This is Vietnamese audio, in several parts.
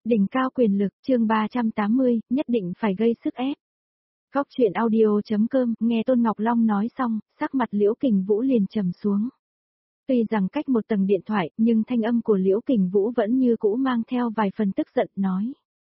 Đỉnh cao quyền lực, chương 380, nhất định phải gây sức ép. Góc chuyện audio.com, nghe Tôn Ngọc Long nói xong, sắc mặt Liễu Kình Vũ liền trầm xuống. Tuy rằng cách một tầng điện thoại, nhưng thanh âm của Liễu Kình Vũ vẫn như cũ mang theo vài phần tức giận, nói.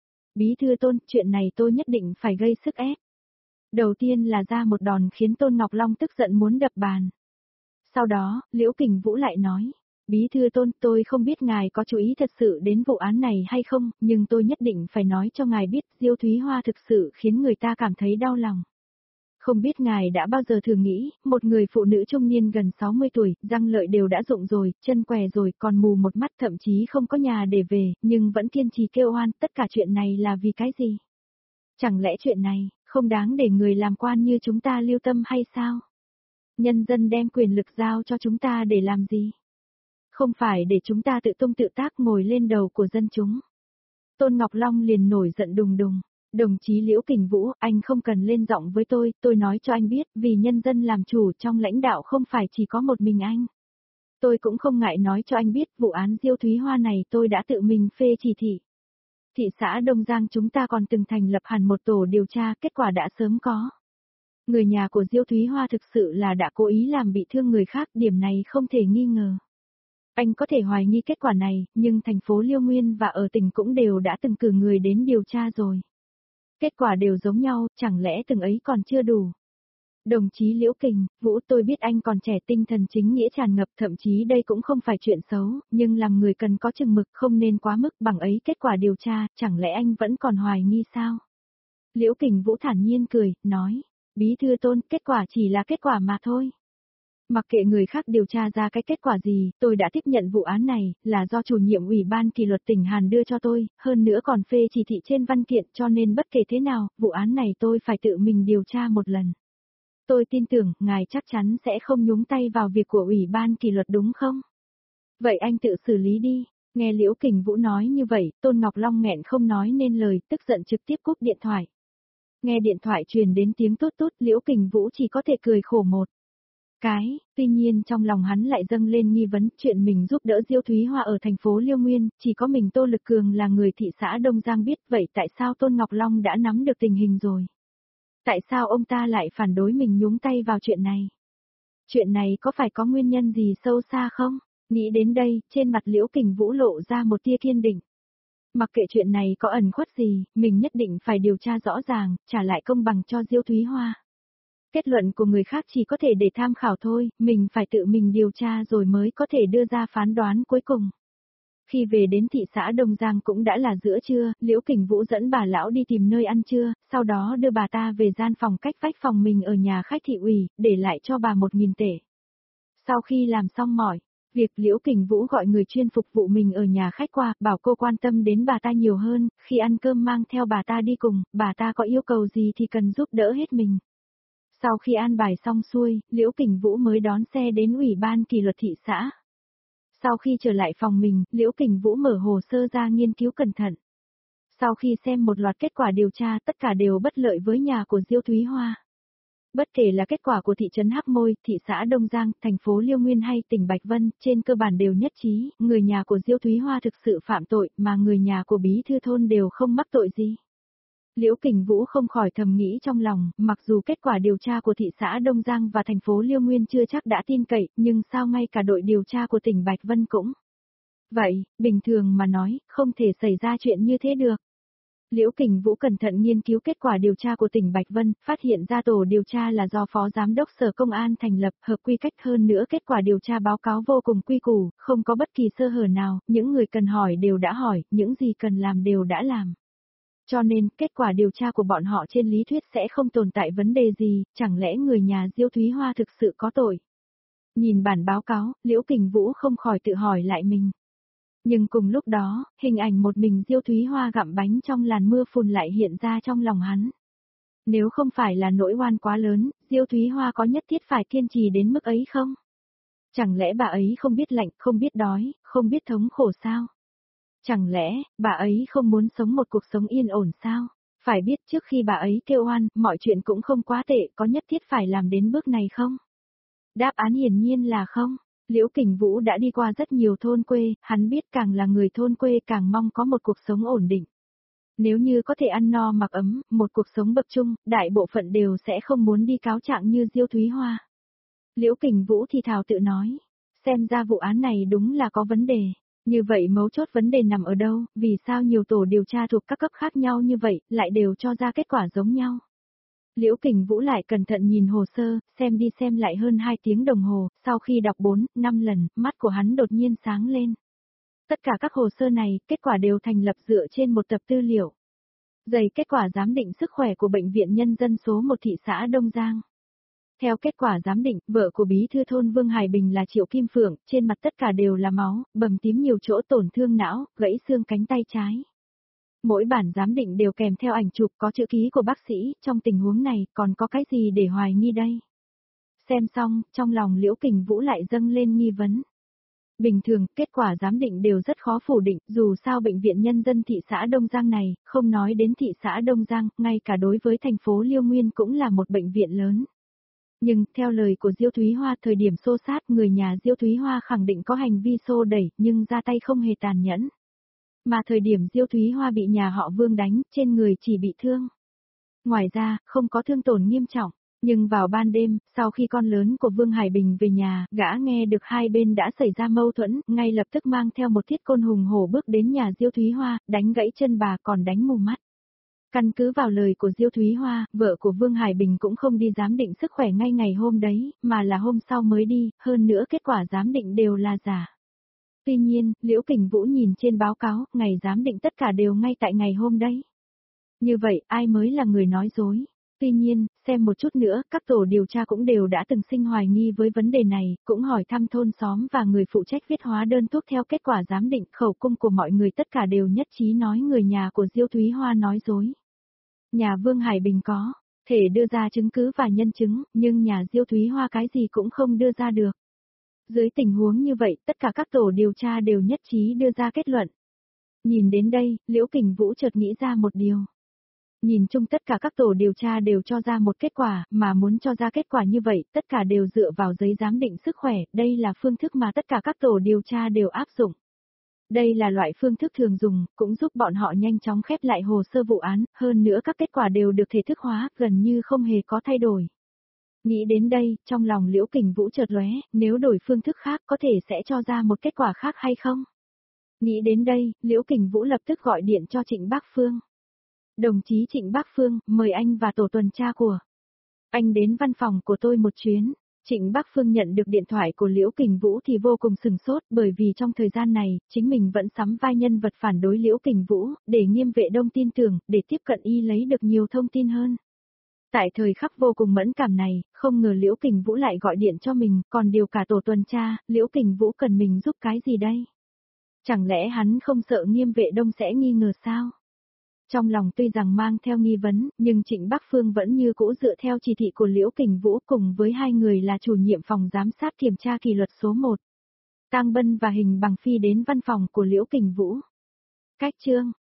Bí thư Tôn, chuyện này tôi nhất định phải gây sức ép. Đầu tiên là ra một đòn khiến Tôn Ngọc Long tức giận muốn đập bàn. Sau đó, Liễu Kình Vũ lại nói. Bí thư Tôn, tôi không biết ngài có chú ý thật sự đến vụ án này hay không, nhưng tôi nhất định phải nói cho ngài biết Diêu Thúy Hoa thực sự khiến người ta cảm thấy đau lòng. Không biết ngài đã bao giờ thử nghĩ, một người phụ nữ trung niên gần 60 tuổi, răng lợi đều đã rụng rồi, chân què rồi, còn mù một mắt, thậm chí không có nhà để về, nhưng vẫn kiên trì kêu oan, tất cả chuyện này là vì cái gì? Chẳng lẽ chuyện này, không đáng để người làm quan như chúng ta lưu tâm hay sao? Nhân dân đem quyền lực giao cho chúng ta để làm gì? Không phải để chúng ta tự tung tự tác ngồi lên đầu của dân chúng. Tôn Ngọc Long liền nổi giận đùng đùng. Đồng chí Liễu Kình Vũ, anh không cần lên giọng với tôi nói cho anh biết, vì nhân dân làm chủ trong lãnh đạo không phải chỉ có một mình anh. Tôi cũng không ngại nói cho anh biết, vụ án Diêu Thúy Hoa này tôi đã tự mình phê chỉ thị. Thị xã Đông Giang chúng ta còn từng thành lập hẳn một tổ điều tra, kết quả đã sớm có. Người nhà của Diêu Thúy Hoa thực sự là đã cố ý làm bị thương người khác, điểm này không thể nghi ngờ. Anh có thể hoài nghi kết quả này, nhưng thành phố Liêu Nguyên và ở tỉnh cũng đều đã từng cử người đến điều tra rồi. Kết quả đều giống nhau, chẳng lẽ từng ấy còn chưa đủ. Đồng chí Liễu Kình Vũ, tôi biết anh còn trẻ, tinh thần chính nghĩa tràn ngập, thậm chí đây cũng không phải chuyện xấu, nhưng làm người cần có chừng mực, không nên quá mức, bằng ấy kết quả điều tra, chẳng lẽ anh vẫn còn hoài nghi sao? Liễu Kình Vũ thản nhiên cười, nói, bí thư Tôn, kết quả chỉ là kết quả mà thôi. Mặc kệ người khác điều tra ra cái kết quả gì, tôi đã tiếp nhận vụ án này, là do chủ nhiệm ủy ban kỷ luật tỉnh Hàn đưa cho tôi, hơn nữa còn phê chỉ thị trên văn kiện, cho nên bất kể thế nào, vụ án này tôi phải tự mình điều tra một lần. Tôi tin tưởng, ngài chắc chắn sẽ không nhúng tay vào việc của ủy ban kỷ luật đúng không? Vậy anh tự xử lý đi. Nghe Liễu Kình Vũ nói như vậy, Tôn Ngọc Long nghẹn không nói nên lời, tức giận trực tiếp cúp điện thoại. Nghe điện thoại truyền đến tiếng tút tút, Liễu Kình Vũ chỉ có thể cười khổ một. Tuy nhiên trong lòng hắn lại dâng lên nghi vấn, chuyện mình giúp đỡ Diêu Thúy Hoa ở thành phố Liêu Nguyên, chỉ có mình Tô Lực Cường là người thị xã Đông Giang biết, vậy tại sao Tôn Ngọc Long đã nắm được tình hình rồi? Tại sao ông ta lại phản đối mình nhúng tay vào chuyện này? Chuyện này có phải có nguyên nhân gì sâu xa không? Nghĩ đến đây, trên mặt Liễu Kình Vũ lộ ra một tia kiên định. Mặc kệ chuyện này có ẩn khuất gì, mình nhất định phải điều tra rõ ràng, trả lại công bằng cho Diêu Thúy Hoa. Kết luận của người khác chỉ có thể để tham khảo thôi, mình phải tự mình điều tra rồi mới có thể đưa ra phán đoán cuối cùng. Khi về đến thị xã Đông Giang cũng đã là giữa trưa, Liễu Kình Vũ dẫn bà lão đi tìm nơi ăn trưa, sau đó đưa bà ta về gian phòng cách vách phòng mình ở nhà khách thị ủy, để lại cho bà 1.000 tệ. Sau khi làm xong mọi việc, Liễu Kình Vũ gọi người chuyên phục vụ mình ở nhà khách qua, bảo cô quan tâm đến bà ta nhiều hơn, khi ăn cơm mang theo bà ta đi cùng, bà ta có yêu cầu gì thì cần giúp đỡ hết mình. Sau khi an bài xong xuôi, Liễu Kình Vũ mới đón xe đến ủy ban kỷ luật thị xã. Sau khi trở lại phòng mình, Liễu Kình Vũ mở hồ sơ ra nghiên cứu cẩn thận. Sau khi xem một loạt kết quả điều tra, tất cả đều bất lợi với nhà của Diêu Thúy Hoa. Bất kể là kết quả của thị trấn Hắc Môi, thị xã Đông Giang, thành phố Liêu Nguyên hay tỉnh Bạch Vân, trên cơ bản đều nhất trí, người nhà của Diêu Thúy Hoa thực sự phạm tội, mà người nhà của bí thư thôn đều không mắc tội gì. Liễu Kình Vũ không khỏi thầm nghĩ trong lòng, mặc dù kết quả điều tra của thị xã Đông Giang và thành phố Liêu Nguyên chưa chắc đã tin cậy, nhưng sao ngay cả đội điều tra của tỉnh Bạch Vân cũng. Vậy, bình thường mà nói, không thể xảy ra chuyện như thế được. Liễu Kình Vũ cẩn thận nghiên cứu kết quả điều tra của tỉnh Bạch Vân, phát hiện ra tổ điều tra là do Phó Giám đốc Sở Công an thành lập, hợp quy cách, hơn nữa kết quả điều tra báo cáo vô cùng quy củ, không có bất kỳ sơ hở nào, những người cần hỏi đều đã hỏi, những gì cần làm đều đã làm. Cho nên, kết quả điều tra của bọn họ trên lý thuyết sẽ không tồn tại vấn đề gì, chẳng lẽ người nhà Diêu Thúy Hoa thực sự có tội? Nhìn bản báo cáo, Liễu Kình Vũ không khỏi tự hỏi lại mình. Nhưng cùng lúc đó, hình ảnh một mình Diêu Thúy Hoa gặm bánh trong làn mưa phùn lại hiện ra trong lòng hắn. Nếu không phải là nỗi oan quá lớn, Diêu Thúy Hoa có nhất thiết phải kiên trì đến mức ấy không? Chẳng lẽ bà ấy không biết lạnh, không biết đói, không biết thống khổ sao? Chẳng lẽ, bà ấy không muốn sống một cuộc sống yên ổn sao? Phải biết trước khi bà ấy kêu oan, mọi chuyện cũng không quá tệ, có nhất thiết phải làm đến bước này không? Đáp án hiển nhiên là không. Liễu Kình Vũ đã đi qua rất nhiều thôn quê, hắn biết càng là người thôn quê càng mong có một cuộc sống ổn định. Nếu như có thể ăn no mặc ấm, một cuộc sống bậc trung, đại bộ phận đều sẽ không muốn đi cáo trạng như Diêu Thúy Hoa. Liễu Kình Vũ thì thào tự nói, xem ra vụ án này đúng là có vấn đề. Như vậy mấu chốt vấn đề nằm ở đâu, vì sao nhiều tổ điều tra thuộc các cấp khác nhau như vậy, lại đều cho ra kết quả giống nhau. Liễu Kình Vũ lại cẩn thận nhìn hồ sơ, xem đi xem lại hơn 2 tiếng đồng hồ, sau khi đọc 4, 5 lần, mắt của hắn đột nhiên sáng lên. Tất cả các hồ sơ này, kết quả đều thành lập dựa trên một tập tư liệu. Dày kết quả giám định sức khỏe của Bệnh viện Nhân dân số 1 thị xã Đông Giang. Theo kết quả giám định, vợ của bí thư thôn Vương Hải Bình là Triệu Kim Phượng, trên mặt tất cả đều là máu, bầm tím nhiều chỗ tổn thương não, gãy xương cánh tay trái. Mỗi bản giám định đều kèm theo ảnh chụp có chữ ký của bác sĩ, trong tình huống này còn có cái gì để hoài nghi đây? Xem xong, trong lòng Liễu Kình Vũ lại dâng lên nghi vấn. Bình thường, kết quả giám định đều rất khó phủ định, dù sao Bệnh viện Nhân dân thị xã Đông Giang này, không nói đến thị xã Đông Giang, ngay cả đối với thành phố Liêu Nguyên cũng là một bệnh viện lớn. Nhưng, theo lời của Diêu Thúy Hoa, thời điểm xô sát, người nhà Diêu Thúy Hoa khẳng định có hành vi xô đẩy, nhưng ra tay không hề tàn nhẫn. Mà thời điểm Diêu Thúy Hoa bị nhà họ Vương đánh, trên người chỉ bị thương. Ngoài ra, không có thương tổn nghiêm trọng. Nhưng vào ban đêm, sau khi con lớn của Vương Hải Bình về nhà, gã nghe được hai bên đã xảy ra mâu thuẫn, ngay lập tức mang theo một thiết côn hùng hổ bước đến nhà Diêu Thúy Hoa, đánh gãy chân bà còn đánh mù mắt. Căn cứ vào lời của Diêu Thúy Hoa, vợ của Vương Hải Bình cũng không đi giám định sức khỏe ngay ngày hôm đấy, mà là hôm sau mới đi, hơn nữa kết quả giám định đều là giả. Tuy nhiên, Liễu Kình Vũ nhìn trên báo cáo, ngày giám định tất cả đều ngay tại ngày hôm đấy. Như vậy, ai mới là người nói dối? Tuy nhiên, xem một chút nữa, các tổ điều tra cũng đều đã từng sinh hoài nghi với vấn đề này, cũng hỏi thăm thôn xóm và người phụ trách viết hóa đơn thuốc theo kết quả giám định, khẩu cung của mọi người tất cả đều nhất trí nói người nhà của Diêu Thúy Hoa nói dối. Nhà Vương Hải Bình có thể đưa ra chứng cứ và nhân chứng, nhưng nhà Diêu Thúy Hoa cái gì cũng không đưa ra được. Dưới tình huống như vậy, tất cả các tổ điều tra đều nhất trí đưa ra kết luận. Nhìn đến đây, Liễu Kình Vũ chợt nghĩ ra một điều. Nhìn chung tất cả các tổ điều tra đều cho ra một kết quả, mà muốn cho ra kết quả như vậy, tất cả đều dựa vào giấy giám định sức khỏe, đây là phương thức mà tất cả các tổ điều tra đều áp dụng. Đây là loại phương thức thường dùng, cũng giúp bọn họ nhanh chóng khép lại hồ sơ vụ án, hơn nữa các kết quả đều được thể thức hóa, gần như không hề có thay đổi. Nghĩ đến đây, trong lòng Liễu Kình Vũ chợt lóe, nếu đổi phương thức khác có thể sẽ cho ra một kết quả khác hay không? Nghĩ đến đây, Liễu Kình Vũ lập tức gọi điện cho Trịnh Bác Phương. Đồng chí Trịnh Bác Phương, mời anh và tổ tuần tra của anh đến văn phòng của tôi một chuyến. Trịnh Bác Phương nhận được điện thoại của Liễu Kình Vũ thì vô cùng sừng sốt, bởi vì trong thời gian này, chính mình vẫn sắm vai nhân vật phản đối Liễu Kình Vũ, để Nghiêm Vệ Đông tin tưởng, để tiếp cận y lấy được nhiều thông tin hơn. Tại thời khắc vô cùng mẫn cảm này, không ngờ Liễu Kình Vũ lại gọi điện cho mình, còn điều cả tổ tuần tra, Liễu Kình Vũ cần mình giúp cái gì đây? Chẳng lẽ hắn không sợ Nghiêm Vệ Đông sẽ nghi ngờ sao? Trong lòng tuy rằng mang theo nghi vấn, nhưng Trịnh Bác Phương vẫn như cũ dựa theo chỉ thị của Liễu Kình Vũ cùng với hai người là chủ nhiệm phòng giám sát kiểm tra kỷ luật số 1. Tang Bân và Hình Bằng phi đến văn phòng của Liễu Kình Vũ. Cách chương